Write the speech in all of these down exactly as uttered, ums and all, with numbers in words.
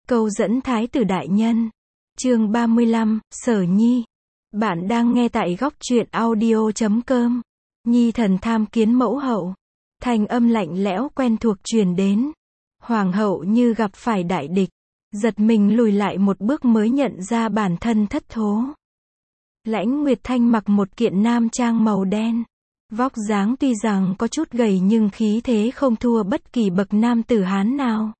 Câu dẫn thái tử đại nhân. Chương ba mươi lăm, Sở Nhi. Bạn đang nghe tại góc truyện audio chấm com. Nhi thần tham kiến mẫu hậu. Thanh âm lạnh lẽo quen thuộc truyền đến. Hoàng hậu như gặp phải đại địch, giật mình lùi lại một bước mới nhận ra bản thân thất thố. Lãnh Nguyệt Thanh mặc một kiện nam trang màu đen. Vóc dáng tuy rằng có chút gầy nhưng khí thế không thua bất kỳ bậc nam tử Hán nào.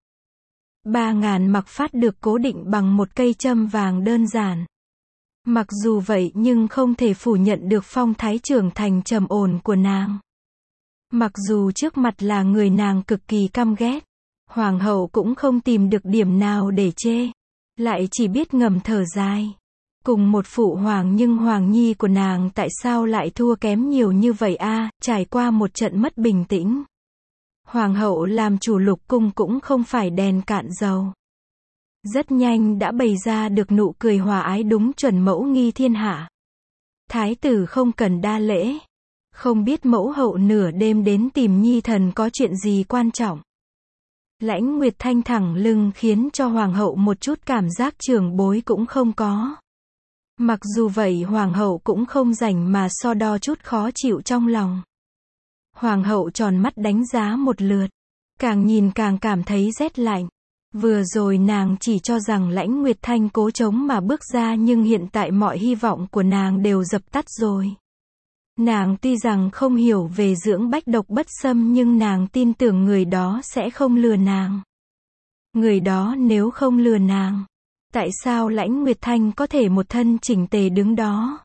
Ba ngàn mặc phát được cố định bằng một cây châm vàng đơn giản. Mặc dù vậy nhưng không thể phủ nhận được phong thái trưởng thành trầm ổn của nàng. Mặc dù trước mặt là người nàng cực kỳ căm ghét, hoàng hậu cũng không tìm được điểm nào để chê, lại chỉ biết ngầm thở dài. Cùng một phụ hoàng nhưng hoàng nhi của nàng tại sao lại thua kém nhiều như vậy a? À, trải qua một trận mất bình tĩnh. Hoàng hậu làm chủ lục cung cũng không phải đèn cạn dầu. Rất nhanh đã bày ra được nụ cười hòa ái đúng chuẩn mẫu nghi thiên hạ. Thái tử không cần đa lễ. Không biết mẫu hậu nửa đêm đến tìm nhi thần có chuyện gì quan trọng. Lãnh Nguyệt Thanh thẳng lưng khiến cho hoàng hậu một chút cảm giác trưởng bối cũng không có. Mặc dù vậy hoàng hậu cũng không rảnh mà so đo chút khó chịu trong lòng. Hoàng hậu tròn mắt đánh giá một lượt. Càng nhìn càng cảm thấy rét lạnh. Vừa rồi nàng chỉ cho rằng Lãnh Nguyệt Thanh cố chống mà bước ra nhưng hiện tại mọi hy vọng của nàng đều dập tắt rồi. Nàng tuy rằng không hiểu về dưỡng bách độc bất xâm nhưng nàng tin tưởng người đó sẽ không lừa nàng. Người đó nếu không lừa nàng, tại sao Lãnh Nguyệt Thanh có thể một thân chỉnh tề đứng đó?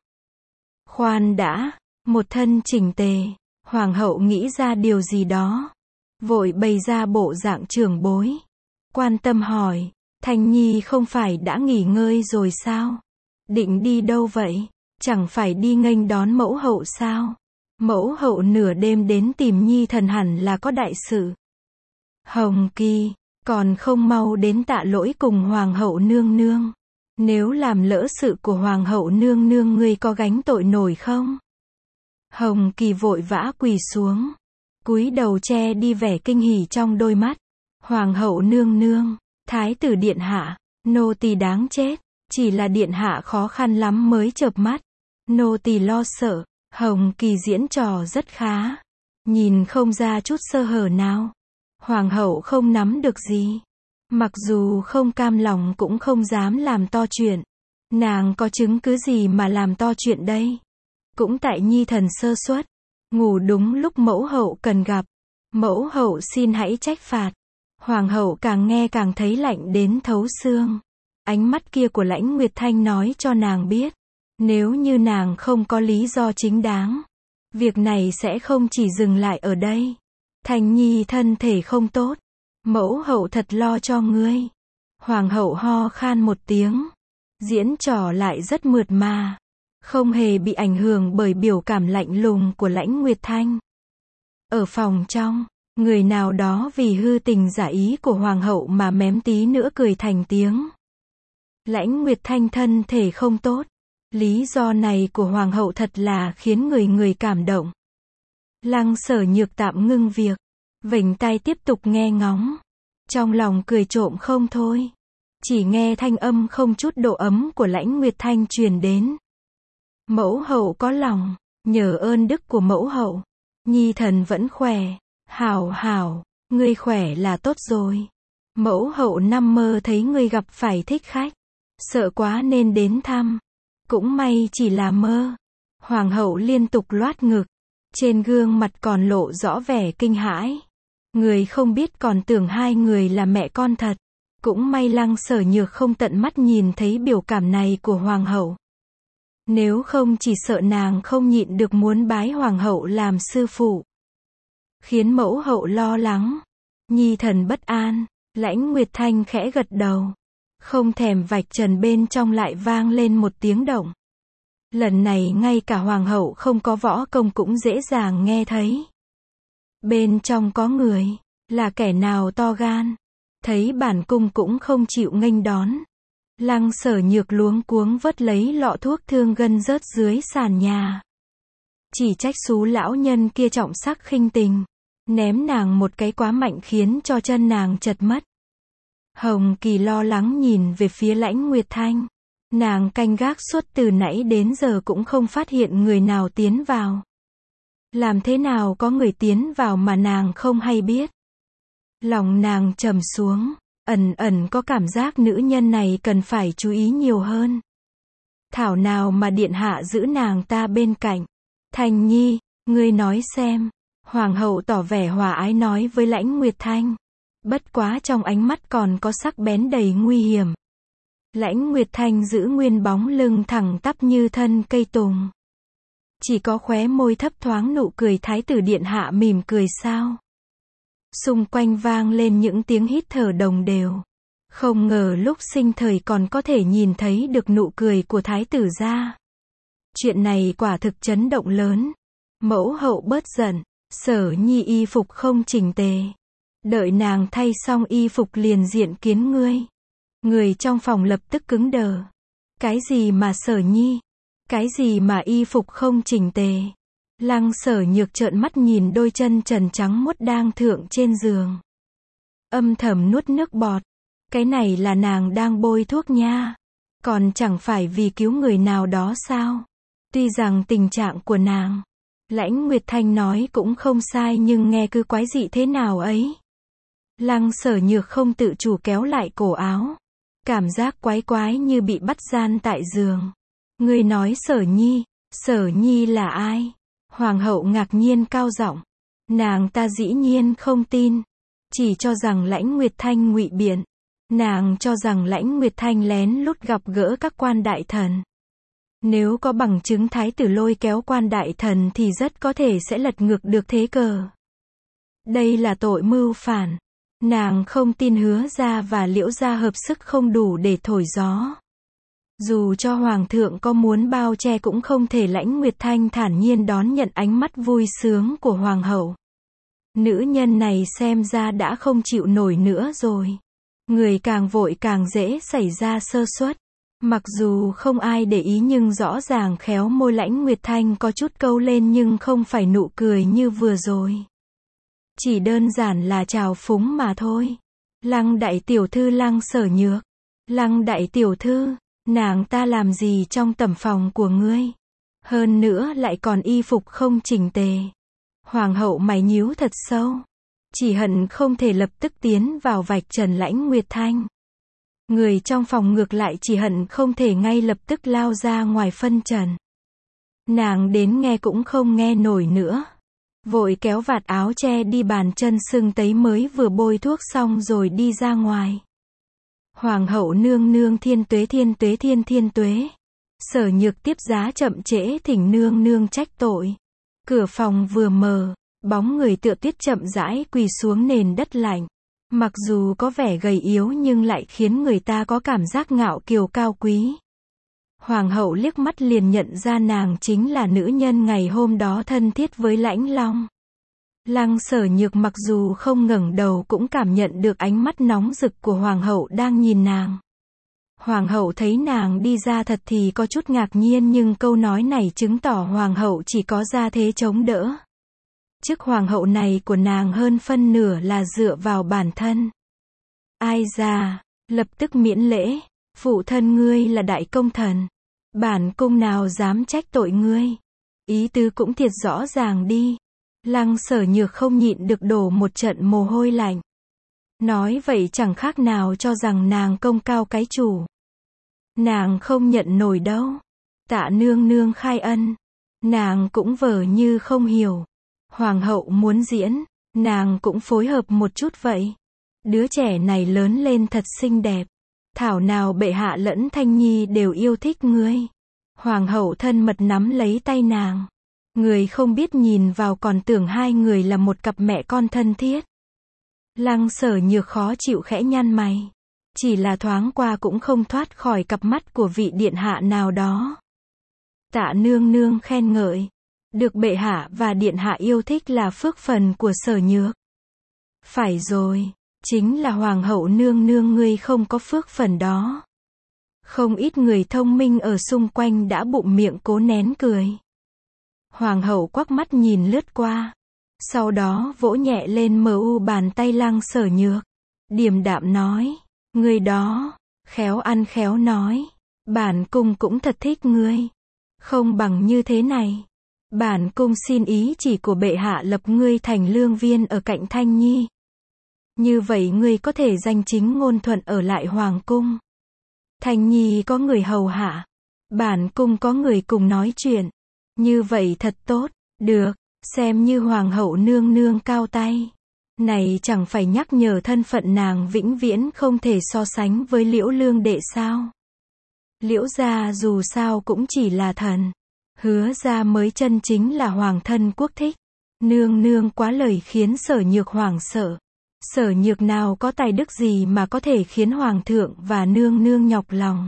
Khoan đã, một thân chỉnh tề. Hoàng hậu nghĩ ra điều gì đó, vội bày ra bộ dạng trưởng bối. Quan tâm hỏi, Thanh Nhi không phải đã nghỉ ngơi rồi sao? Định đi đâu vậy? Chẳng phải đi nghênh đón mẫu hậu sao? Mẫu hậu nửa đêm đến tìm Nhi thần hẳn là có đại sự. Hồng Kỳ, còn không mau đến tạ lỗi cùng hoàng hậu nương nương. Nếu làm lỡ sự của hoàng hậu nương nương ngươi có gánh tội nổi không? Hồng Kỳ vội vã quỳ xuống, cúi đầu che đi vẻ kinh hỉ trong đôi mắt. Hoàng hậu nương nương, thái tử điện hạ, nô tỳ đáng chết, chỉ là điện hạ khó khăn lắm mới chợp mắt. Nô tỳ lo sợ. Hồng Kỳ diễn trò rất khá, nhìn không ra chút sơ hở nào. Hoàng hậu không nắm được gì. Mặc dù không cam lòng cũng không dám làm to chuyện. Nàng có chứng cứ gì mà làm to chuyện đây? Cũng tại nhi thần sơ suất, ngủ đúng lúc mẫu hậu cần gặp. Mẫu hậu xin hãy trách phạt. Hoàng hậu càng nghe càng thấy lạnh đến thấu xương. Ánh mắt kia của Lãnh Nguyệt Thanh nói cho nàng biết, nếu như nàng không có lý do chính đáng, việc này sẽ không chỉ dừng lại ở đây. Thanh Nhi thân thể không tốt, mẫu hậu thật lo cho ngươi. Hoàng hậu ho khan một tiếng, diễn trò lại rất mượt mà, không hề bị ảnh hưởng bởi biểu cảm lạnh lùng của Lãnh Nguyệt Thanh. Ở phòng trong, người nào đó vì hư tình giả ý của hoàng hậu mà mém tí nữa cười thành tiếng. Lãnh Nguyệt Thanh thân thể không tốt. Lý do này của hoàng hậu thật là khiến người người cảm động. Lăng Sở Nhược tạm ngưng việc, vểnh tai tiếp tục nghe ngóng. Trong lòng cười trộm không thôi. Chỉ nghe thanh âm không chút độ ấm của Lãnh Nguyệt Thanh truyền đến. Mẫu hậu có lòng, nhờ ơn đức của mẫu hậu, nhi thần vẫn khỏe. Hảo hảo, ngươi khỏe là tốt rồi. Mẫu hậu năm mơ thấy ngươi gặp phải thích khách, sợ quá nên đến thăm. Cũng may chỉ là mơ. Hoàng hậu liên tục loát ngực, trên gương mặt còn lộ rõ vẻ kinh hãi. Người không biết còn tưởng hai người là mẹ con thật. Cũng may Lăng Sở Nhược không tận mắt nhìn thấy biểu cảm này của hoàng hậu. Nếu không chỉ sợ nàng không nhịn được muốn bái hoàng hậu làm sư phụ. Khiến mẫu hậu lo lắng. Nhi thần bất an. Lãnh Nguyệt Thanh khẽ gật đầu. Không thèm vạch trần bên trong lại vang lên một tiếng động. Lần này ngay cả hoàng hậu không có võ công cũng dễ dàng nghe thấy. Bên trong có người. Là kẻ nào to gan. Thấy bản cung cũng không chịu nghênh đón. Lăng Sở Nhược luống cuống vớt lấy lọ thuốc thương gân rớt dưới sàn nhà. Chỉ trách xú lão nhân kia trọng sắc khinh tình. Ném nàng một cái quá mạnh khiến cho chân nàng chật mất. Hồng Kỳ lo lắng nhìn về phía Lãnh Nguyệt Thanh. Nàng canh gác suốt từ nãy đến giờ cũng không phát hiện người nào tiến vào. Làm thế nào có người tiến vào mà nàng không hay biết. Lòng nàng trầm xuống, ẩn ẩn có cảm giác nữ nhân này cần phải chú ý nhiều hơn. Thảo nào mà điện hạ giữ nàng ta bên cạnh. Thanh Nhi, ngươi nói xem. Hoàng hậu tỏ vẻ hòa ái nói với Lãnh Nguyệt Thanh. Bất quá trong ánh mắt còn có sắc bén đầy nguy hiểm. Lãnh Nguyệt Thanh giữ nguyên bóng lưng thẳng tắp như thân cây tùng. Chỉ có khóe môi thấp thoáng nụ cười thái tử điện hạ mỉm cười sao. Xung quanh vang lên những tiếng hít thở đồng đều. Không ngờ lúc sinh thời còn có thể nhìn thấy được nụ cười của thái tử gia. Chuyện này quả thực chấn động lớn. Mẫu hậu bớt giận, Sở Nhi y phục không chỉnh tề. Đợi nàng thay xong y phục liền diện kiến ngươi. Người trong phòng lập tức cứng đờ. Cái gì mà Sở Nhi? Cái gì mà y phục không chỉnh tề? Lăng Sở Nhược trợn mắt nhìn đôi chân trần trắng muốt đang thượng trên giường. Âm thầm nuốt nước bọt. Cái này là nàng đang bôi thuốc nha. Còn chẳng phải vì cứu người nào đó sao? Tuy rằng tình trạng của nàng, Lãnh Nguyệt Thanh nói cũng không sai nhưng nghe cứ quái dị thế nào ấy. Lăng Sở Nhược không tự chủ kéo lại cổ áo. Cảm giác quái quái như bị bắt gian tại giường. Ngươi nói Sở Nhi, Sở Nhi là ai? Hoàng hậu ngạc nhiên cao giọng. Nàng ta dĩ nhiên không tin. Chỉ cho rằng Lãnh Nguyệt Thanh ngụy biện. Nàng cho rằng Lãnh Nguyệt Thanh lén lút gặp gỡ các quan đại thần. Nếu có bằng chứng thái tử lôi kéo quan đại thần thì rất có thể sẽ lật ngược được thế cờ. Đây là tội mưu phản. Nàng không tin Hứa gia và Liễu gia hợp sức không đủ để thổi gió. Dù cho hoàng thượng có muốn bao che cũng không thể. Lãnh Nguyệt Thanh thản nhiên đón nhận ánh mắt vui sướng của hoàng hậu. Nữ nhân này xem ra đã không chịu nổi nữa rồi. Người càng vội càng dễ xảy ra sơ suất. Mặc dù không ai để ý nhưng rõ ràng khéo môi Lãnh Nguyệt Thanh có chút câu lên nhưng không phải nụ cười như vừa rồi. Chỉ đơn giản là trào phúng mà thôi. Lăng đại tiểu thư Lăng Sở Nhược. Lăng đại tiểu thư, nàng ta làm gì trong tẩm phòng của ngươi? Hơn nữa lại còn y phục không chỉnh tề. Hoàng hậu mày nhíu thật sâu. Chỉ hận không thể lập tức tiến vào vạch trần Lãnh Nguyệt Thanh. Người trong phòng ngược lại chỉ hận không thể ngay lập tức lao ra ngoài phân trần. Nàng đến nghe cũng không nghe nổi nữa. Vội kéo vạt áo che đi bàn chân sưng tấy mới vừa bôi thuốc xong rồi đi ra ngoài. Hoàng hậu nương nương thiên tuế thiên tuế thiên thiên tuế. Sở Nhược tiếp giá chậm trễ thỉnh nương nương trách tội. Cửa phòng vừa mở, bóng người tựa tuyết chậm rãi quỳ xuống nền đất lạnh. Mặc dù có vẻ gầy yếu nhưng lại khiến người ta có cảm giác ngạo kiều cao quý. Hoàng hậu liếc mắt liền nhận ra nàng chính là nữ nhân ngày hôm đó thân thiết với Lãnh Long. Lăng Sở Nhược mặc dù không ngẩng đầu cũng cảm nhận được ánh mắt nóng rực của hoàng hậu đang nhìn nàng. Hoàng hậu thấy nàng đi ra thật thì có chút ngạc nhiên nhưng câu nói này chứng tỏ hoàng hậu chỉ có ra thế chống đỡ. Chức hoàng hậu này của nàng hơn phân nửa là dựa vào bản thân. Ai già, lập tức miễn lễ, phụ thân ngươi là đại công thần. Bản cung nào dám trách tội ngươi. Ý tứ cũng thiệt rõ ràng đi. Lăng Sở Nhược không nhịn được đổ một trận mồ hôi lạnh. Nói vậy chẳng khác nào cho rằng nàng công cao cái chủ. Nàng không nhận nổi đâu. Tạ nương nương khai ân. Nàng cũng vờ như không hiểu. Hoàng hậu muốn diễn, nàng cũng phối hợp một chút vậy. Đứa trẻ này lớn lên thật xinh đẹp. Thảo nào bệ hạ lẫn Thanh Nhi đều yêu thích ngươi. Hoàng hậu thân mật nắm lấy tay nàng. Người không biết nhìn vào còn tưởng hai người là một cặp mẹ con thân thiết. Lăng Sở Nhược khó chịu khẽ nhăn mày. Chỉ là thoáng qua cũng không thoát khỏi cặp mắt của vị điện hạ nào đó. Tạ nương nương khen ngợi. Được bệ hạ và điện hạ yêu thích là phước phần của Sở Nhược. Phải rồi, chính là hoàng hậu nương nương ngươi không có phước phần đó. Không ít người thông minh ở xung quanh đã bụng miệng cố nén cười. Hoàng hậu quắc mắt nhìn lướt qua. Sau đó vỗ nhẹ lên mờ u bàn tay Lăng Sở Nhược. Điềm đạm nói. Người đó, khéo ăn khéo nói. Bản cung cũng thật thích ngươi. Không bằng như thế này. Bản cung xin ý chỉ của bệ hạ lập ngươi thành lương viên ở cạnh Thanh Nhi. Như vậy ngươi có thể danh chính ngôn thuận ở lại hoàng cung. Thanh Nhi có người hầu hạ. Bản cung có người cùng nói chuyện. Như vậy thật tốt. Được, xem như hoàng hậu nương nương cao tay. Này chẳng phải nhắc nhở thân phận nàng vĩnh viễn không thể so sánh với Liễu Lương đệ sao. Liễu gia dù sao cũng chỉ là thần. Hứa gia mới chân chính là hoàng thân quốc thích. Nương nương quá lời khiến Sở Nhược hoảng sợ. Sở Nhược nào có tài đức gì mà có thể khiến hoàng thượng và nương nương nhọc lòng.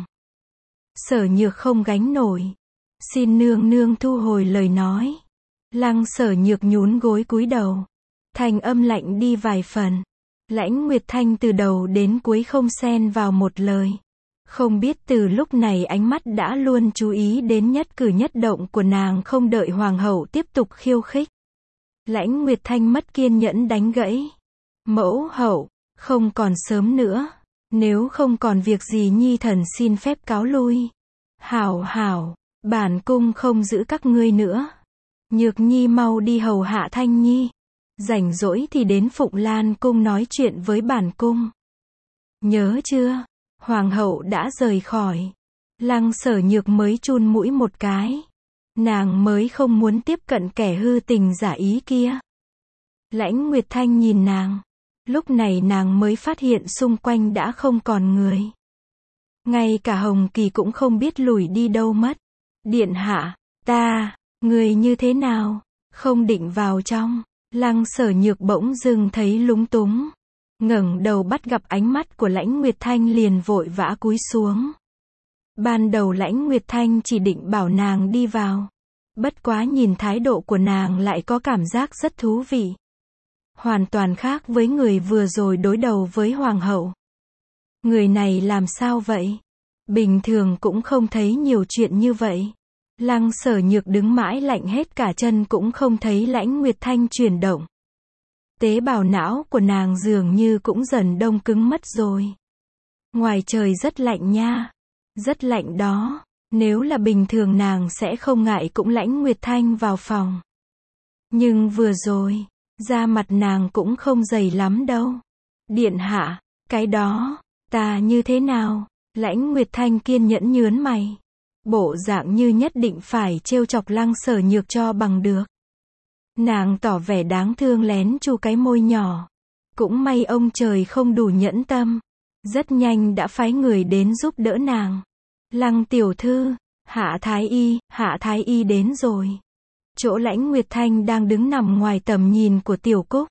Sở Nhược không gánh nổi. Xin nương nương thu hồi lời nói. Lăng Sở Nhược nhún gối cúi đầu. Thanh âm lạnh đi vài phần. Lãnh Nguyệt Thanh từ đầu đến cuối không xen vào một lời. Không biết từ lúc này ánh mắt đã luôn chú ý đến nhất cử nhất động của nàng, không đợi hoàng hậu tiếp tục khiêu khích. Lãnh Nguyệt Thanh mất kiên nhẫn đánh gãy. Mẫu hậu, không còn sớm nữa. Nếu không còn việc gì nhi thần xin phép cáo lui. Hảo hảo, bản cung không giữ các ngươi nữa. Nhược Nhi mau đi hầu hạ Thanh Nhi. Rảnh rỗi thì đến Phụng Lan cung nói chuyện với bản cung. Nhớ chưa? Hoàng hậu đã rời khỏi. Lăng Sở Nhược mới chun mũi một cái. Nàng mới không muốn tiếp cận kẻ hư tình giả ý kia. Lãnh Nguyệt Thanh nhìn nàng. Lúc này nàng mới phát hiện xung quanh đã không còn người. Ngay cả Hồng Kỳ cũng không biết lùi đi đâu mất. Điện hạ, ta, người như thế nào? Không định vào trong. Lăng Sở Nhược bỗng dưng thấy lúng túng. Ngẩng đầu bắt gặp ánh mắt của Lãnh Nguyệt Thanh liền vội vã cúi xuống. Ban đầu Lãnh Nguyệt Thanh chỉ định bảo nàng đi vào. Bất quá nhìn thái độ của nàng lại có cảm giác rất thú vị. Hoàn toàn khác với người vừa rồi đối đầu với hoàng hậu. Người này làm sao vậy? Bình thường cũng không thấy nhiều chuyện như vậy. Lăng Sở Nhược đứng mãi lạnh hết cả chân cũng không thấy Lãnh Nguyệt Thanh chuyển động. Tế bào não của nàng dường như cũng dần đông cứng mất rồi. Ngoài trời rất lạnh nha. Rất lạnh đó. Nếu là bình thường nàng sẽ không ngại cũng Lãnh Nguyệt Thanh vào phòng. Nhưng vừa rồi, da mặt nàng cũng không dày lắm đâu. Điện hạ, cái đó, ta như thế nào? Lãnh Nguyệt Thanh kiên nhẫn nhớn mày. Bộ dạng như nhất định phải trêu chọc Lăng Sở Nhược cho bằng được. Nàng tỏ vẻ đáng thương lén chu cái môi nhỏ. Cũng may ông trời không đủ nhẫn tâm. Rất nhanh đã phái người đến giúp đỡ nàng. Lăng tiểu thư, Hạ Thái Y, Hạ Thái Y đến rồi. Chỗ Lãnh Nguyệt Thanh đang đứng nằm ngoài tầm nhìn của Tiểu Cúc.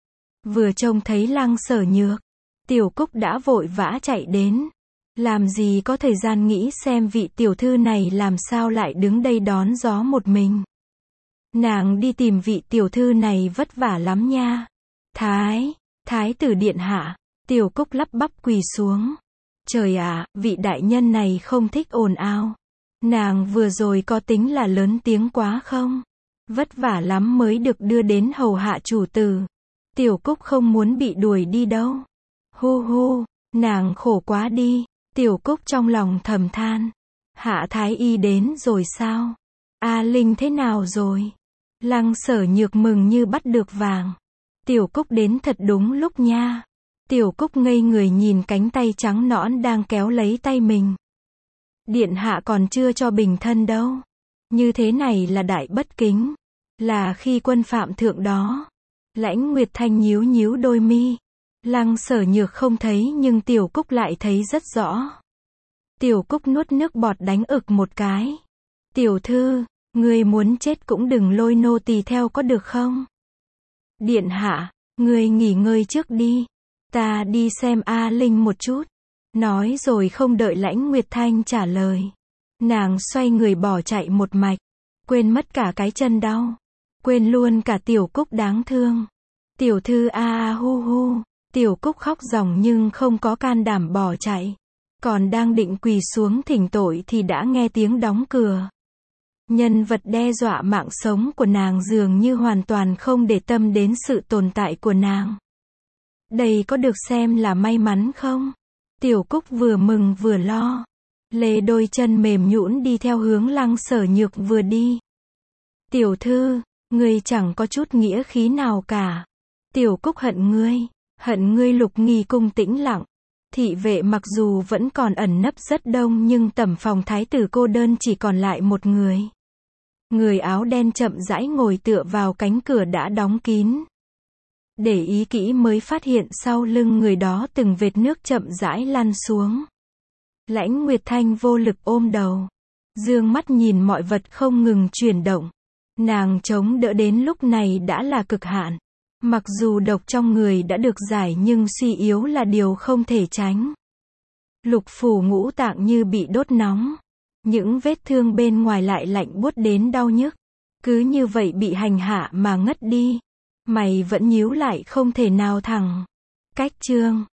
Vừa trông thấy Lăng Sở Nhược, Tiểu Cúc đã vội vã chạy đến. Làm gì có thời gian nghĩ xem vị tiểu thư này làm sao lại đứng đây đón gió một mình. Nàng đi tìm vị tiểu thư này vất vả lắm nha. Thái, Thái tử điện hạ. Tiểu Cúc lắp bắp quỳ xuống. Trời ạ, vị đại nhân này không thích ồn ào. Nàng vừa rồi có tính là lớn tiếng quá không? Vất vả lắm mới được đưa đến hầu hạ chủ tử. Tiểu Cúc không muốn bị đuổi đi đâu. Hu hu, nàng khổ quá đi. Tiểu Cúc trong lòng thầm than. Hạ Thái Y đến rồi sao? A Linh thế nào rồi? Lăng Sở Nhược mừng như bắt được vàng. Tiểu Cúc đến thật đúng lúc nha. Tiểu Cúc ngây người nhìn cánh tay trắng nõn đang kéo lấy tay mình. Điện hạ còn chưa cho bình thân đâu. Như thế này là đại bất kính. Là khi quân phạm thượng đó. Lãnh Nguyệt Thanh nhíu nhíu đôi mi. Lăng Sở Nhược không thấy nhưng Tiểu Cúc lại thấy rất rõ. Tiểu Cúc nuốt nước bọt đánh ực một cái. Tiểu thư, ngươi muốn chết cũng đừng lôi nô tỳ theo có được không? Điện hạ, ngươi nghỉ ngơi trước đi. Ta đi xem A Linh một chút. Nói rồi không đợi Lãnh Nguyệt Thanh trả lời. Nàng xoay người bỏ chạy một mạch. Quên mất cả cái chân đau. Quên luôn cả Tiểu Cúc đáng thương. Tiểu thư a a hu hu. Tiểu Cúc khóc ròng nhưng không có can đảm bỏ chạy. Còn đang định quỳ xuống thỉnh tội thì đã nghe tiếng đóng cửa. Nhân vật đe dọa mạng sống của nàng dường như hoàn toàn không để tâm đến sự tồn tại của nàng. Đây có được xem là may mắn không? Tiểu Cúc vừa mừng vừa lo. Lê đôi chân mềm nhũn đi theo hướng Lăng Sở Nhược vừa đi. Tiểu thư, ngươi chẳng có chút nghĩa khí nào cả. Tiểu Cúc hận ngươi, hận ngươi Lục Nghi cung tĩnh lặng. Thị vệ mặc dù vẫn còn ẩn nấp rất đông nhưng tẩm phòng thái tử cô đơn chỉ còn lại một người. Người áo đen chậm rãi ngồi tựa vào cánh cửa đã đóng kín. Để ý kỹ mới phát hiện sau lưng người đó từng vệt nước chậm rãi lăn xuống. Lãnh Nguyệt Thanh vô lực ôm đầu. Dương mắt nhìn mọi vật không ngừng chuyển động. Nàng chống đỡ đến lúc này đã là cực hạn. Mặc dù độc trong người đã được giải nhưng suy yếu là điều không thể tránh. Lục phủ ngũ tạng như bị đốt nóng. Những vết thương bên ngoài lại lạnh buốt đến đau nhức. Cứ như vậy bị hành hạ mà ngất đi. Mày vẫn nhíu lại không thể nào thẳng. Cách chương